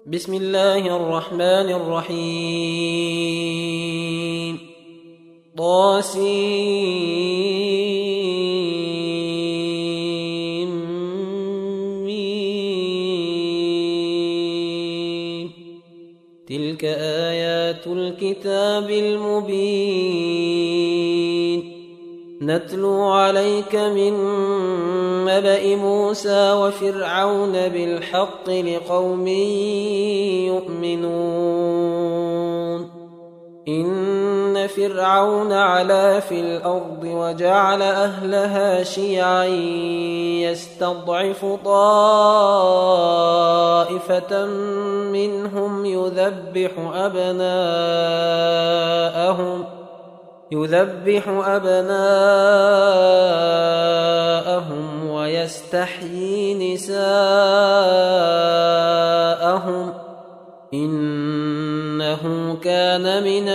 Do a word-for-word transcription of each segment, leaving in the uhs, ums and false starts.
بسم الله الرحمن الرحيم. طاسيم ميم. تلك آيات الكتاب المبين. نتلو عليك من نبأ موسى وفرعون بالحق لقوم يؤمنون. إن فرعون علا في الأرض وجعل أهلها شيعا يستضعف طائفة منهم يذبح أبناءهم يذبح أبناءهم ويستحيي نساءهم إنه كان من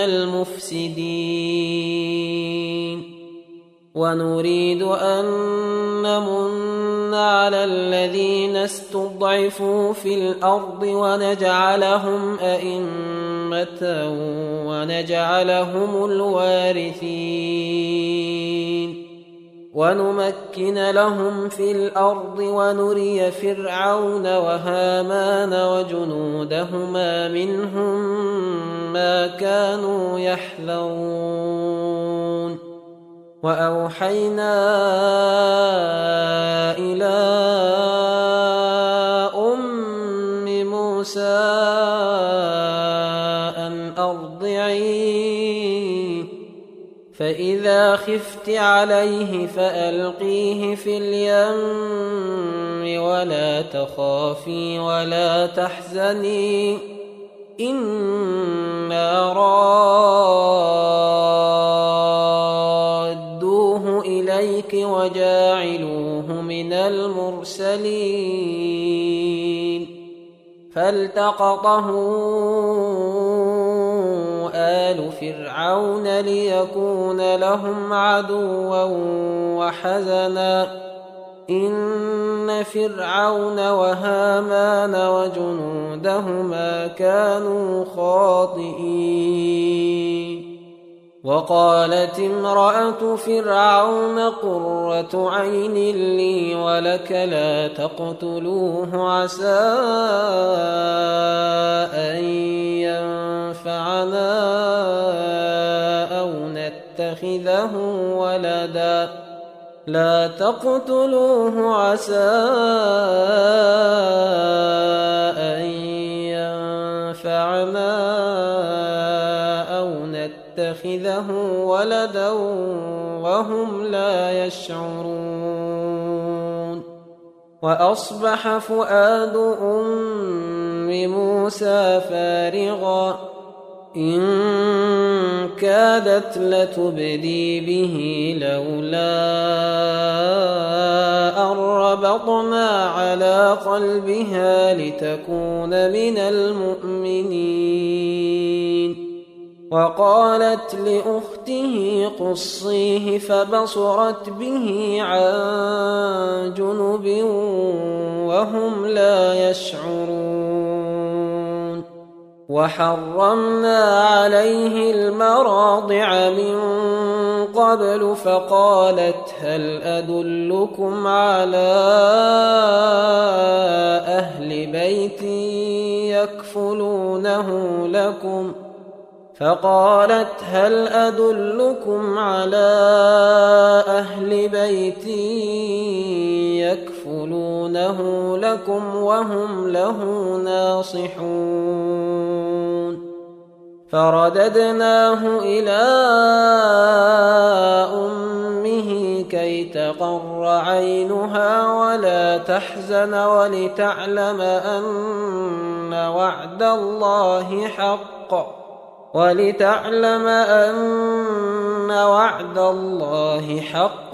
المفسدين. ونريد أن نمن على الذين استضعفوا في الأرض ونجعلهم أئمة ونجعلهم الوارثين ونمكن لهم في الأرض ونري فرعون وهامان وجنودهما منهم ما كانوا يحذرون. وأوحينا إلى أم موسى أن أرضعيه فإذا خفت عليه فألقيه في اليم ولا تخافي ولا تحزني إنا رادوه إليك وجاعلوه من المرسلين. فالتقطه آل فرعون ليكون لهم عدوا وحزنا إن فرعون وهامان وجنودهما كانوا خاطئين. وقالت امرأة فرعون قرة عين لي ولك لا تقتلوه عسى أن ينفعنا أو نتخذه ولدا لا تقتلوه عسى أن ينفعنا أو نتخذه ولدا وهم لا يشعرون. وأصبح فؤاد أم موسى فارغا إن كادت لتبدي به لولا أن ربطنا على قلبها لتكون من المؤمنين. وقالت لأخته قصيه فبصرت به عن جنب وهم لا يشعرون. وحرمنا عليه المراضع من قبل فقالت هل أدلكم على أهل بيت يكفلونه لكم فقالت هل أدلكم على أهل بيت يكفلونه لكم وهم له ناصحون. فرددناه إلى أمه كي تقر عينها ولا تحزن ولتعلم أن وعد الله حق ولتعلم أن وعد الله حق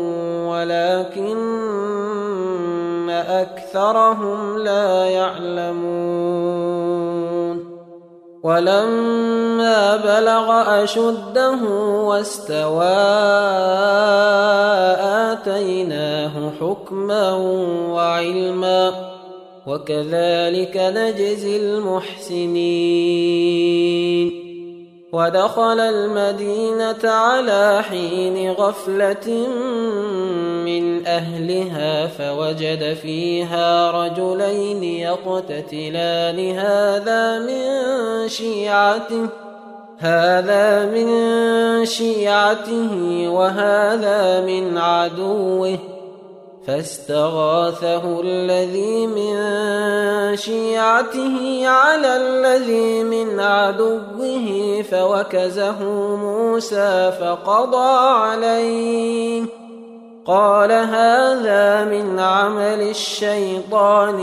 ولكن أكثرهم لا يعلمون. ولما بلغ أشده واستوى آتيناه حكما وعلما وكذلك نجزي المحسنين. ودخل المدينة على حين غفلة من أهلها فوجد فيها رجلين يقتتلان هذا من شيعته هذا من شيعته وهذا من عدوه، فاستغاثه الذي من شيعته على الذي من عدوه فوكزه موسى فقضى عليه. قال هذا من عمل الشيطان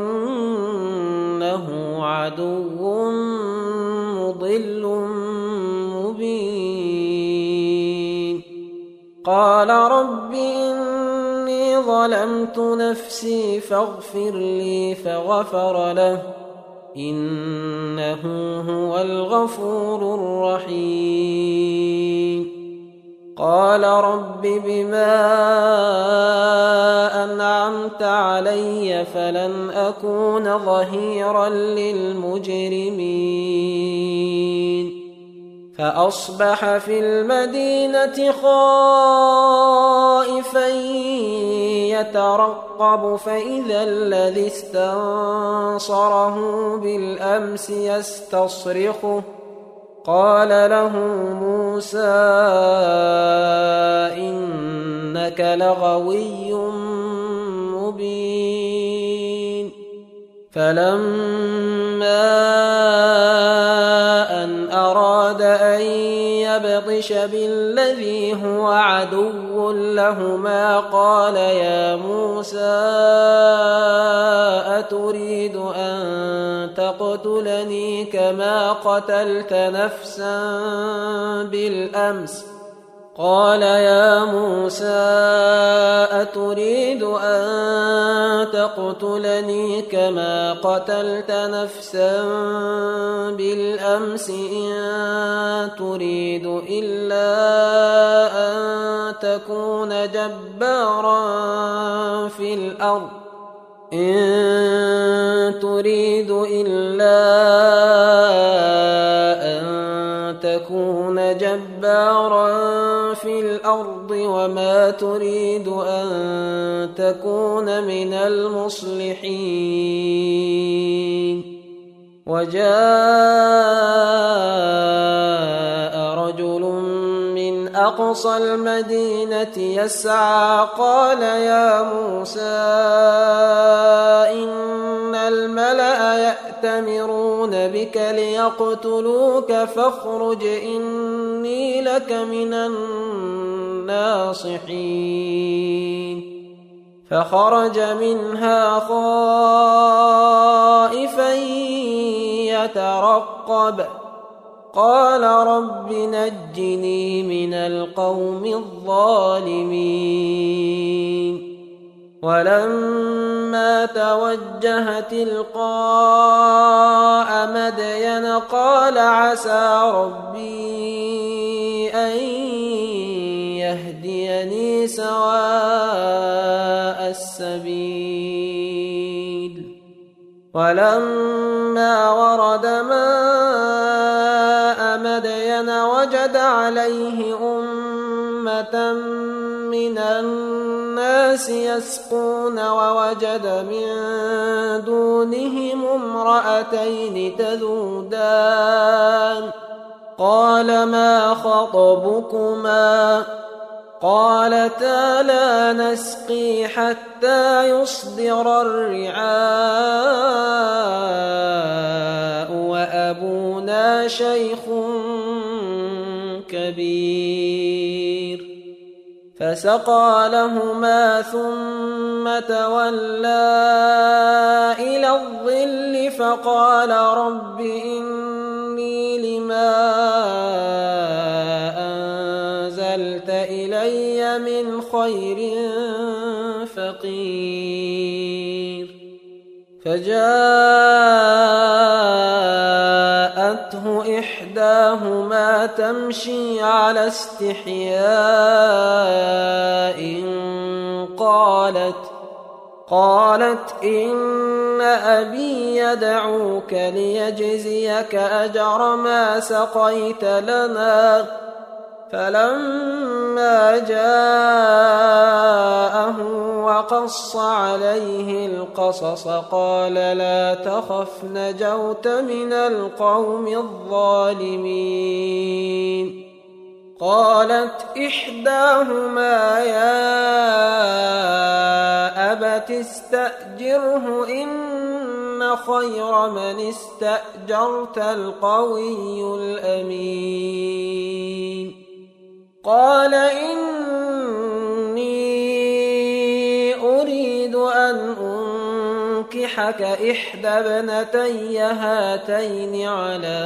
إنه عدو مضل مبين. قال رب إني ظلمت نفسي فاغفر لي فغفر له إنه هو الغفور الرحيم. قال رب بما أنعمت علي فلن أكون ظهيرا للمجرمين. فأصبح في المدينة خائفا يترقب فإذا الذي استنصره بالأمس يستصرخه. قال له موسى إنك لغوي مبين. فلما أن أراد أن يبطش بالذي هو عدو لهما قال يا موسى أتريد أن تقتلني كما قتلت نفسا بالأمس قال يا موسى أتريد أن تقتلني كما قتلت نفسا بالأمس إن تريد إلا أن تكون جبارا في الأرض إن تريد إلا أن تكون جبارا في الأرض وما تريد أن تكون من المصلحين. وجاء رجل من أقصى المدينة يسعى قال يا موسى إن الملأ يأتمرون بك ليقتلوك فاخرج إني لك من الناصحين. فخرج منها خائفا يترقب قال رب نجني من القوم الظالمين. ولما توجه تلقاء مدين قال عسى ربي أن يهديني سواء السبيل. ولما ورد ماء مدين وجد عليه أمة من الناس يسقون ووجد من دونهم امرأتين تذودان قال ما خطبكما قالتا لا نسقي حتى يصدر الرعاء وأبونا شيخ كبير. فسقى لهما ثم تولى إلى الظل فقال رب إني لما أنزلت إلي من خير فقير. فجاءته إحداهما تمشي على استحياء قالت قالت إن أبي يدعوك ليجزيك أجر ما سقيت لنا. فلما جاءه وقص عليه القصص قال لا تخف نجوت من القوم الظالمين. قالت إحداهما يا أبت استأجره إن خير من استأجرت القوي الأمين. قال إني أريد أن أنكحك إحدى ابنتي هاتين على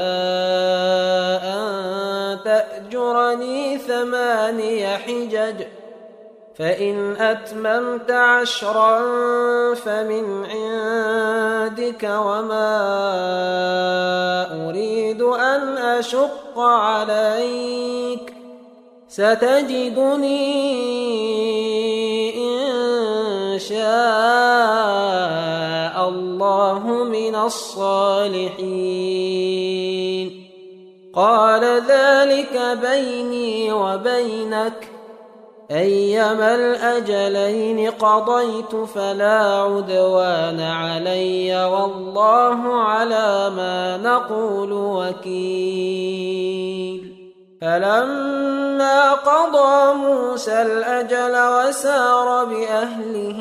أن تأجرني ثماني حجج فإن أتممت عشرا فمن عندك وما أريد أن أشق عليك ستجدني إن شاء الله من الصالحين. قال ذلك بيني وبينك أيما الأجلين قضيت فلا عدوان علي والله على ما نقول وكيل. فلما قضى موسى الأجل وسار بأهله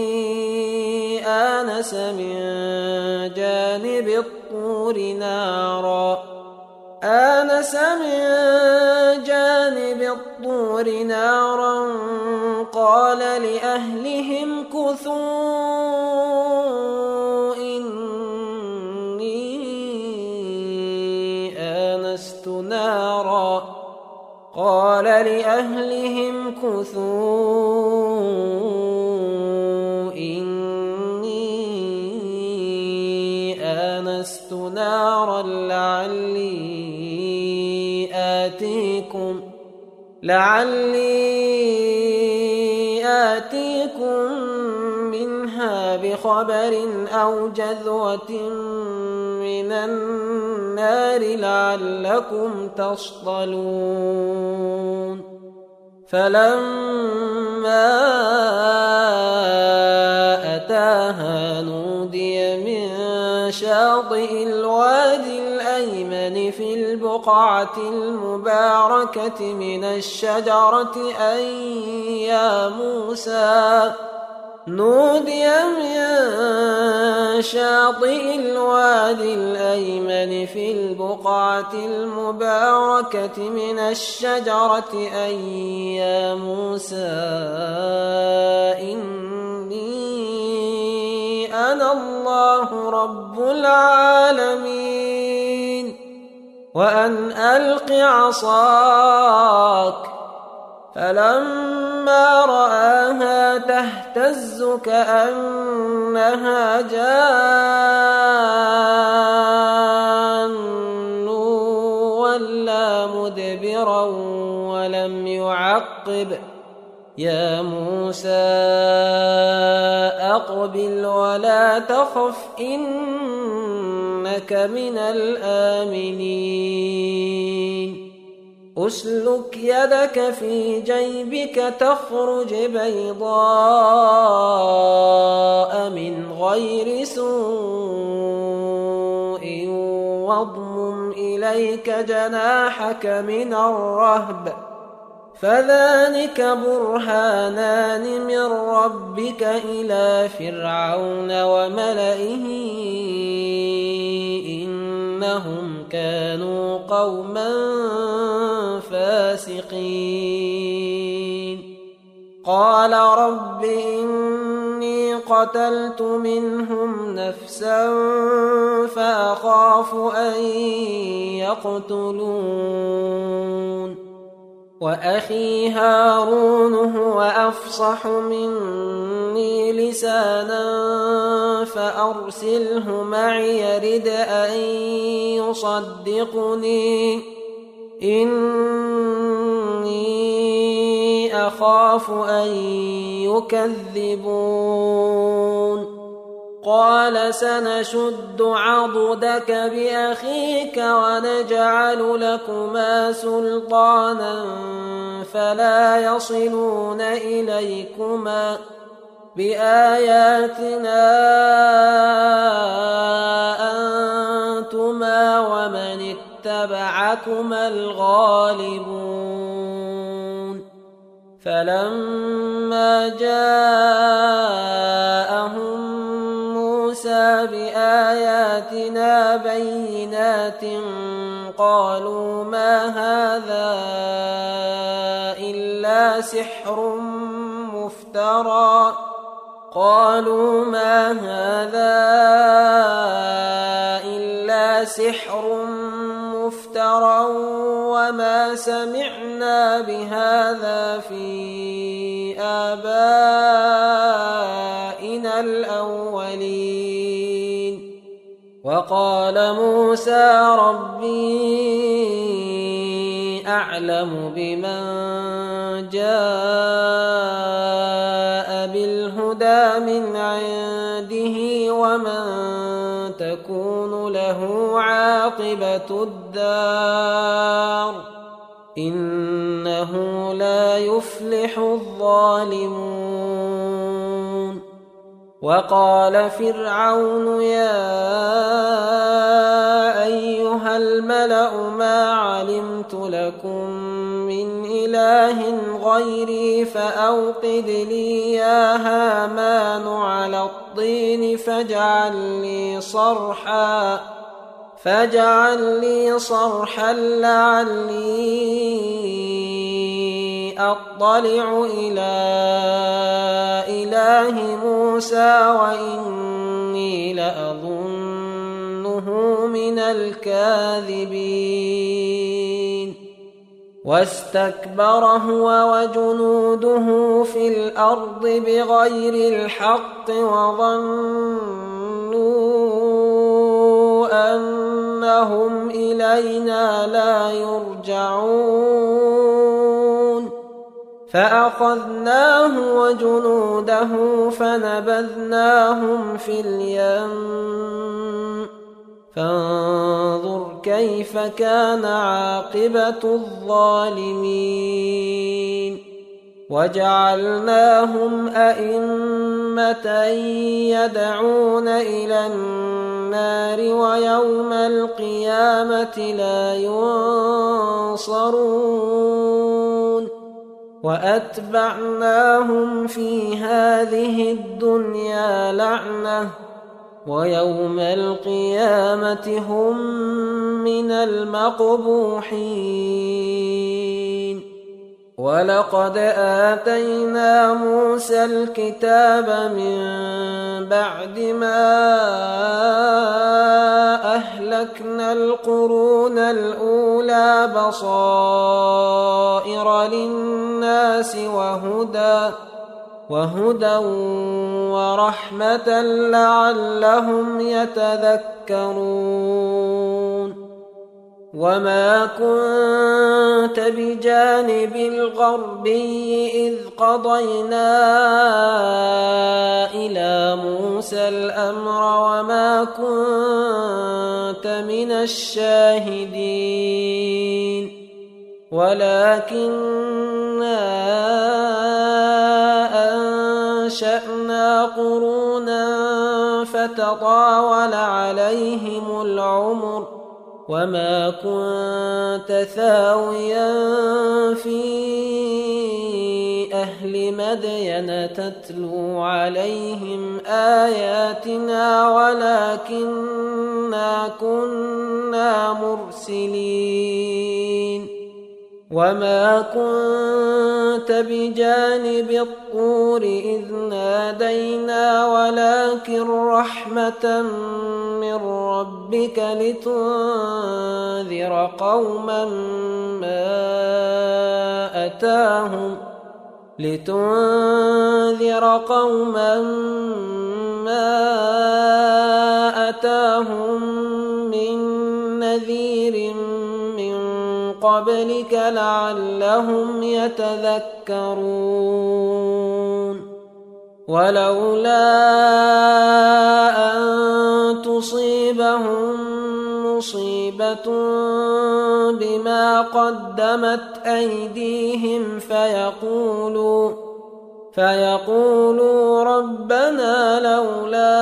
آنس من جانب الطور نارا آنس من جانب الطور نارا قال لأهلهم كثوا إني آنست نارا قال لأهلهم كثوا إني آنست نارا لعلي آتيكم لعلي آتيكم منها بخبر أو جذوة من النار لعلكم تصطلون. فلما أتاها نودي من شاطئ الوادي الأيمن في البقعة المباركة من الشجرة أن يا موسى نودي من شاطئ الوادي الأيمن في البقعة المباركة من الشجرة أن يا موسى إني أنا الله رب العالمين وأن ألق عصاك. فلما رآها تهتز كأنها جان ولا مدبرا ولم يعقب يا موسى أقبل ولا تخف إنك من الآمنين. أسلك يدك في جيبك تخرج بيضاء من غير سوء واضمم إليك جناحك من الرهب فذلك برهانان من ربك إلى فرعون وملئه إنهم كانوا قوما فاسقين. قال رب إني قتلت منهم نفسا فأخاف أن يقتلون وأخي هارون هو أفصح مني لسانا فأرسله معي يرد أن يصدقني إني أخاف أن يكذبون قال سنشد عضدك بأخيك ونجعل لكما سلطانا فلا يصلون إليكما بآياتنا أنتما ومن اتبعكما الغالبون فلما جاءهم موسى بآياتنا بينات قالوا ما هذا إلا سحر مفترى قالوا ما هذا إلا سحر مفترى وما سمعنا بهذا في آبائنا الأولين وقال موسى ربي أعلم بمن جاء بالهدى من عنده ومن تكون له عاقبة الدار إنه لا يفلح الظالمون وقال فرعون يا أيها الملأ ما علمت لكم من إله غيري فأوقد لي يا هامان على الطين فاجعل لي صرحا فاجعل لي صرحا لعلي أطلع إلى إله موسى وإني لأظنه من الكاذبين واستكبر هو وجنوده في الأرض بغير الحق وظنوا أنهم إلينا لا يرجعون فأخذناه وجنوده فنبذناهم في اليم فانظر كيف كان عاقبة الظالمين وجعلناهم أئمة يدعون إلى النار ويوم القيامة لا ينصرون وأتبعناهم في هذه الدنيا لعنة ويوم القيامة هم من المقبوحين ولقد آتينا موسى الكتاب من بعد ما أهلكنا القرون الأولى بصائر للناس وهدى وهدى ورحمة لعلهم يتذكرون وما كنت بجانب الغربي إذ قضينا إلى موسى الأمر وما كنت من الشاهدين ولكننا أنشأنا قرونا فتطاول عليهم العمر وما كنت ثاويا في أهل مدين تتلو عليهم آياتنا ولكننا كنا مرسلين وما كنت بجانب الطور إذ نادينا ولكن رحمة من ربك لتنذر قوما ما أتاهم لتنذر قوما ما أتاهم من نذير من قبلك لعلهم يتذكرون ولولا أن تصيبهم مصيبة بما قدمت أيديهم فيقولوا فيقولوا ربنا لولا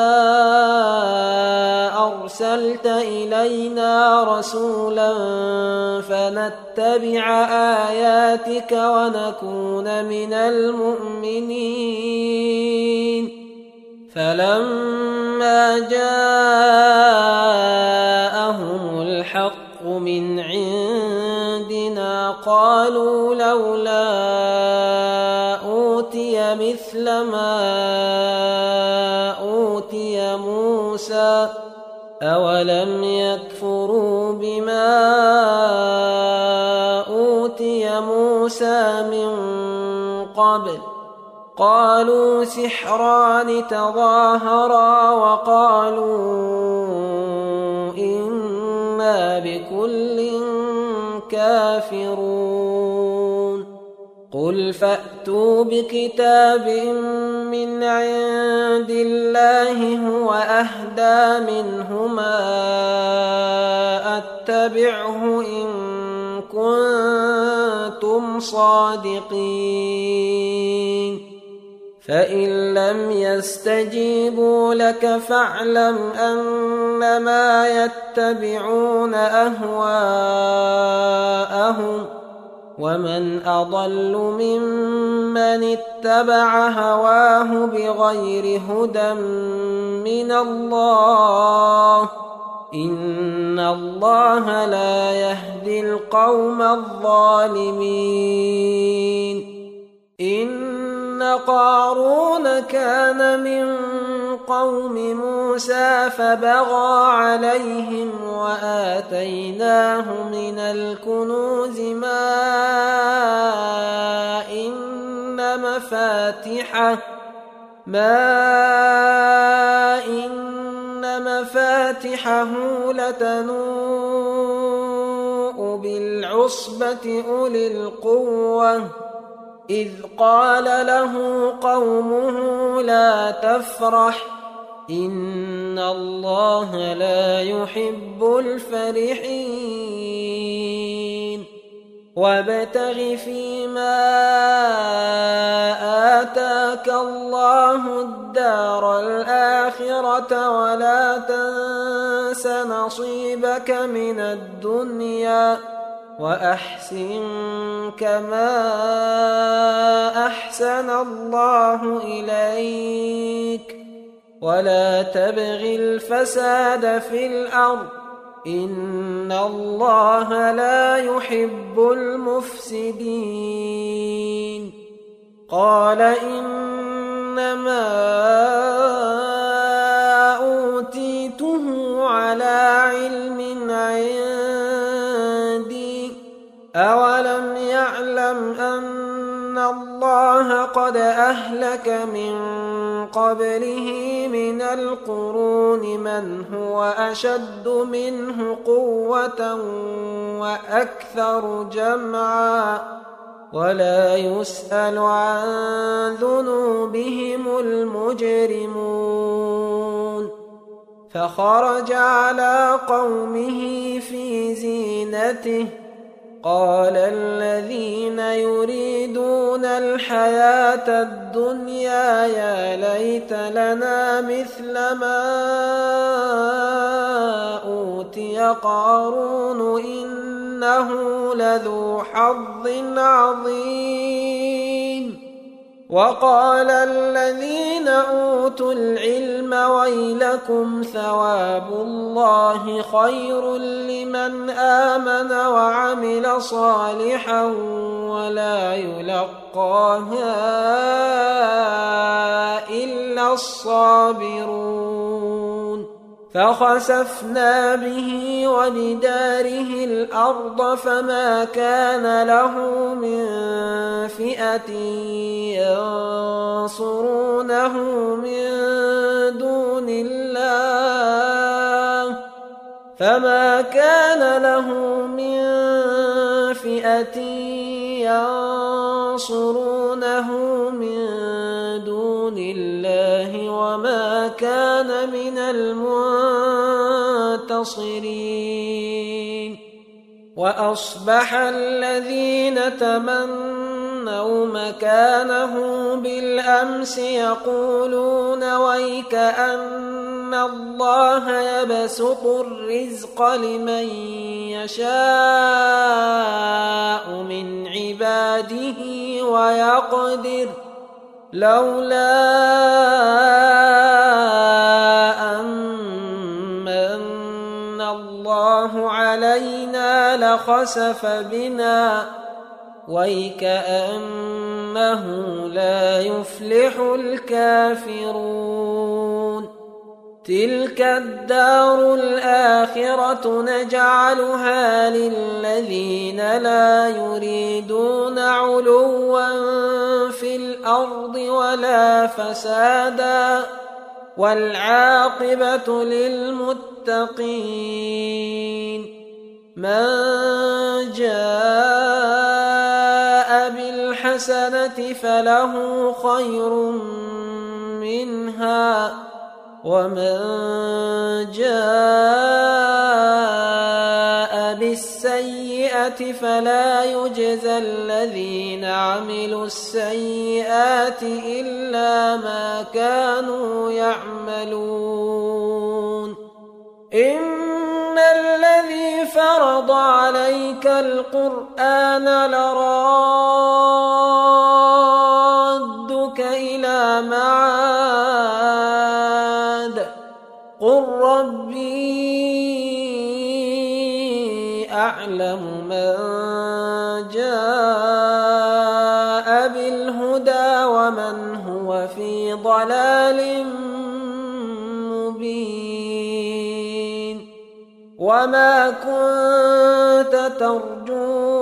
أرسلت إلينا رسولا فنتبع آياتك ونكون من المؤمنين فلما جاءهم الحق من عندنا قالوا لولا أوتي مثل ما أوتي موسى أولم يكفروا بما أوتي موسى من قبل قالوا سحران تظاهرا وقالوا إنا بكل كافرون قل فأتوا بكتاب من عند الله هو أهدى منهما أتبعه إن كنتم صادقين فإن لم يستجيبوا لك فاعلم أنما يتبعون أهواءهم ومن أضل ممن اتبع هواه بغير هدى من الله إن الله لا يهدي القوم الظالمين إن قارون كان من قوم موسى فبغى عليهم وآتيناه من الكنوز ما إن مفاتحه ما إن مفاتحه لتنوء بالعصبة أولي القوة إذ قال له قومه لا تفرح إن الله لا يحب الفرحين وابتغ فيما آتاك الله الدار الآخرة ولا تنس نصيبك من الدنيا وأحسن كما أحسن الله إليك ولا تبغ الفساد في الأرض إن الله لا يحب المفسدين قال إنما أوتيته على علم عندي أولم يعلم أن الله قد أهلك من قبله من القرون من هو أشد منه قوة وأكثر جمعا ولا يسأل عن ذنوبهم المجرمون فخرج على قومه في زينته قال الذين يريدون الحياة الدنيا يا ليت لنا مثل ما أوتي قارون إنه لذو حظ عظيم وقال الذين أوتوا العلم ويلكم ثواب الله خير لمن آمن وعمل صالحا ولا يلقاها إلا الصابرون فخسفنا به وبداره الأرض فما كان له من فئة ينصرونه من دون الله فما كان له من فئة ينصرونه من دون الله وما كان من المنتصرين وأصبح الذين تمنوا مكانه بالأمس يقولون ويك أن الله يبسط الرزق لمن يشاء من عباده ويقدر لولا أن الله علينا لخسف بنا ويكأنه لا يفلح الكافرون تلك الدار الآخرة نجعلها للذين لا يريدون علوا في الأرض ولا فسادا والعاقبة للمتقين من جاء بالحسنة فله خير منها ومن جاء بالسيئة فلا يجزى الذين عملوا السيئات إلا ما كانوا يعملون إن الذي فرض عليك القرآن لرادك إلى معاد قل ربي أعلم من جاء بالهدى ومن هو في ضلال مبين وما كنت ترجو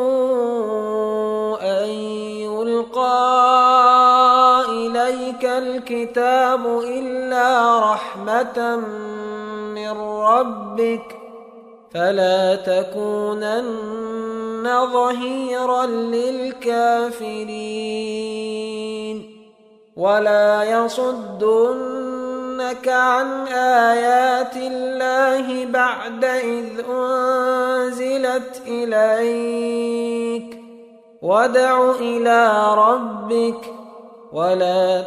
أن يلقى إليك الكتاب إلا رحمة من ربك فلا تكونن ظهيرا للكافرين ولا يصدنك عن آيات الله بعد إذ أنزلت إليك وادع إلى ربك ولا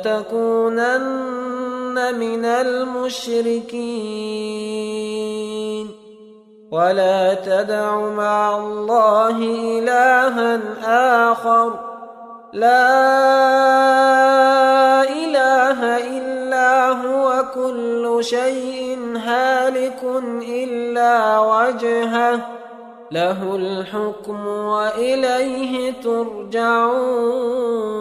تكونن من المشركين ولا تدع مع الله إلها آخر لا إله إلا هو كل شيء هالك إلا وجهه له الحكم وإليه ترجعون